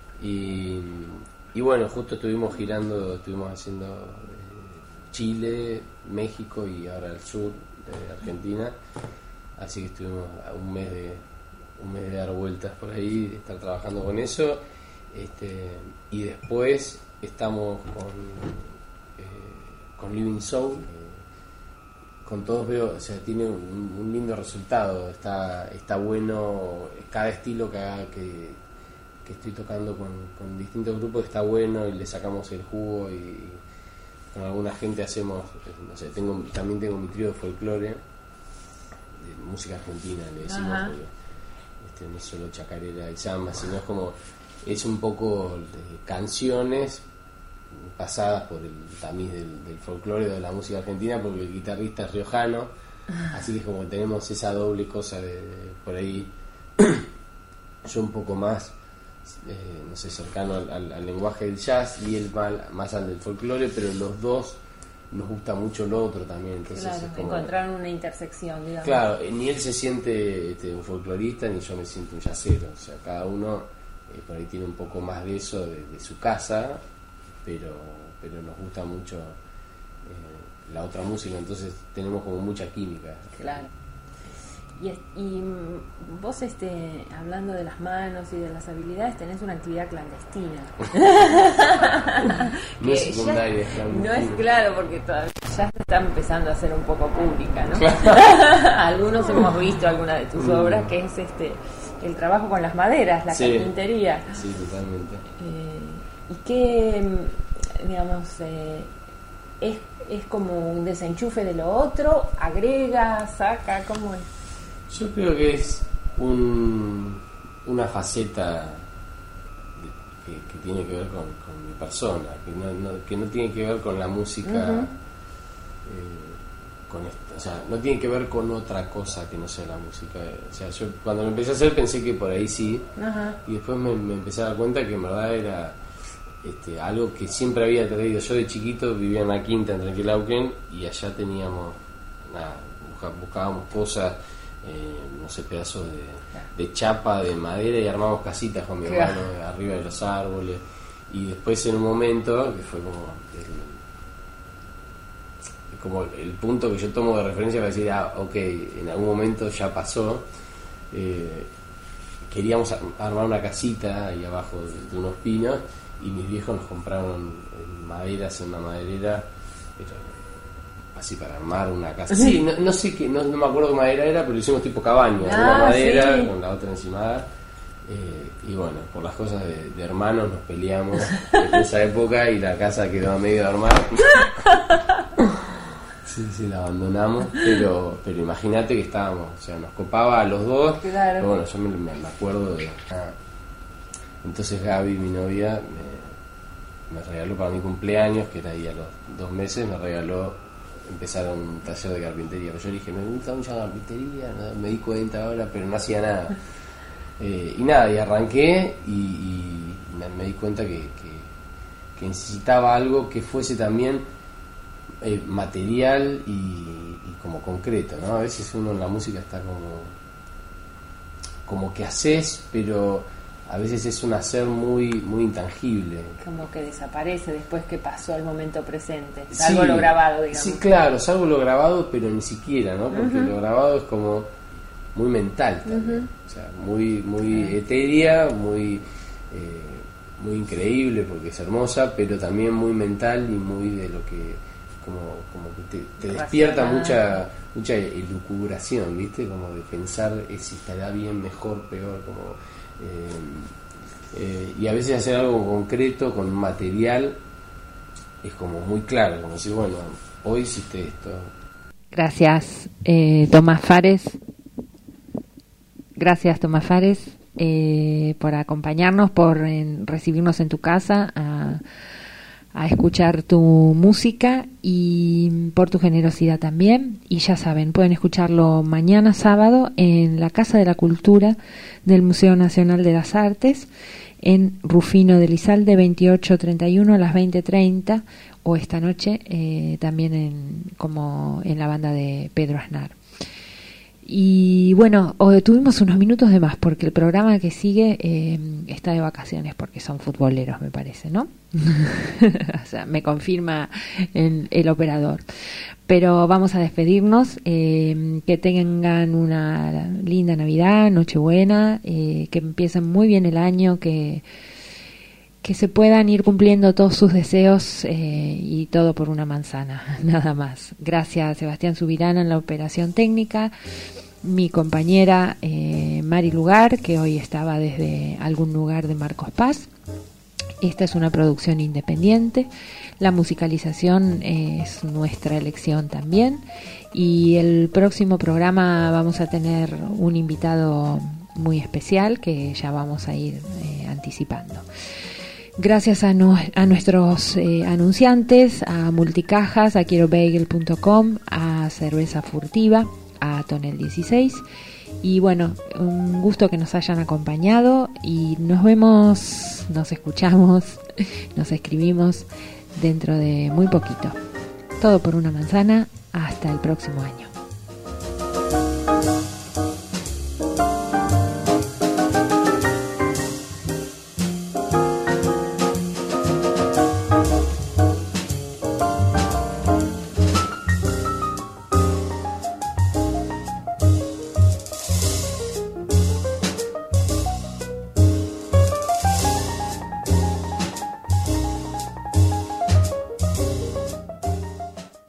[SPEAKER 13] Y bueno, justo estuvimos haciendo Chile, México y ahora el sur de Argentina. Así que estuvimos un mes de dar vueltas por ahí, de estar trabajando con eso. Y después estamos con Living Soul. Con todos veo, o sea, tiene un lindo resultado. Está bueno cada estilo que estoy tocando con distintos grupos, está bueno y le sacamos el jugo, y con alguna gente hacemos, no sé, también tengo mi trío de folclore, de música argentina, le decimos, porque no es solo chacarera y samba, sino es un poco de canciones pasadas por el tamiz del folclore de la música argentina, porque el guitarrista es riojano, así que es como tenemos esa doble cosa de por ahí yo un poco más no sé, cercano al lenguaje del jazz y él más al del folclore, pero los dos nos gusta mucho lo otro también, entonces
[SPEAKER 12] claro,
[SPEAKER 13] es como,
[SPEAKER 12] encontraron una intersección, digamos.
[SPEAKER 13] Claro, ni él se siente un folclorista ni yo me siento un jazzero, o sea, cada uno por ahí tiene un poco más de eso de su casa, pero nos gusta mucho la otra música, entonces tenemos como mucha química.
[SPEAKER 12] Claro. Y vos, hablando de las manos y de las habilidades, tenés una actividad clandestina.
[SPEAKER 13] No es secundaria,
[SPEAKER 12] no es claro, porque todavía ya se está empezando a hacer un poco pública, ¿no? Algunos hemos visto alguna de tus obras, que es el trabajo con las maderas, la carpintería.
[SPEAKER 13] Sí, totalmente.
[SPEAKER 12] ¿Y qué, digamos, es como un desenchufe de lo otro? ¿Agrega, saca? ¿Cómo es?
[SPEAKER 13] Yo creo que es una faceta que tiene que ver con mi persona, que no tiene que ver con la música, o sea, no tiene que ver con otra cosa que no sea la música. O sea, yo cuando lo empecé a hacer pensé que por ahí sí, y después me empecé a dar cuenta que en verdad era algo que siempre había traído. Yo de chiquito vivía en la quinta en Trenquelauquen y allá teníamos, buscábamos cosas, no sé, pedazos de chapa, de madera, y armamos casitas con mi hermano arriba de los árboles. Y después en un momento que fue como el punto que yo tomo de referencia para decir, ok, en algún momento ya pasó, queríamos armar una casita ahí abajo de unos pinos, y mis viejos nos compraron maderas en una maderera, así para armar una casa. Sí, no sé qué, no me acuerdo qué madera era, pero hicimos tipo cabaña, una madera con la otra encima. Y bueno, por las cosas de hermanos nos peleamos en esa época y la casa quedó a medio de armar. Sí, la abandonamos, pero imagínate que estábamos, o sea, nos copaba a los dos.
[SPEAKER 12] Claro.
[SPEAKER 13] Pero bueno, yo me acuerdo de... Entonces Gaby, mi novia, me regaló para mi cumpleaños, que era ahí a los 2 meses, me regaló empezar un taller de carpintería. Pero yo le dije, me gusta mucho la carpintería, me di cuenta ahora, pero no hacía nada. Y arranqué y me di cuenta que necesitaba algo que fuese también material y como concreto, ¿no? A veces uno en la música está como que haces, pero a veces es un hacer muy intangible.
[SPEAKER 12] Como que desaparece después que pasó el momento presente, salvo lo grabado, digamos.
[SPEAKER 13] Sí, claro, salvo lo grabado, pero ni siquiera, ¿no? Porque lo grabado es como muy mental también, o sea, muy etérea, muy increíble porque es hermosa, pero también muy mental y muy de lo que como que te despierta mucha elucubración, ¿viste? Como de pensar si estará bien, mejor, peor, como y a veces hacer algo concreto con material es como muy claro, como decir, bueno, hoy hiciste esto.
[SPEAKER 2] Gracias, Tomás Fares. Gracias, Tomás Fares, por acompañarnos, por recibirnos en tu casa a escuchar tu música y por tu generosidad también. Y ya saben, pueden escucharlo mañana sábado en la Casa de la Cultura del Museo Nacional de las Artes, en Rufino de Lizalde 2831 a las 20:30, o esta noche también como en la banda de Pedro Aznar. Y bueno, tuvimos unos minutos de más porque el programa que sigue está de vacaciones porque son futboleros, me parece, ¿no? O sea, me confirma el operador. Pero vamos a despedirnos, que tengan una linda Navidad, Nochebuena, que empiecen muy bien el año, que se puedan ir cumpliendo todos sus deseos y todo por una manzana, nada más. Gracias, Sebastián Subirana en la operación técnica, mi compañera Mari Lugar, que hoy estaba desde algún lugar de Marcos Paz. Esta es una producción independiente, la musicalización es nuestra elección también, y el próximo programa vamos a tener un invitado muy especial que ya vamos a ir anticipando. Gracias a nuestros anunciantes, a Multicajas, a QuieroBagel.com, a Cerveza Furtiva, a Tonel 16. Y bueno, un gusto que nos hayan acompañado y nos vemos, nos escuchamos, nos escribimos dentro de muy poquito. Todo por una manzana. Hasta el próximo año.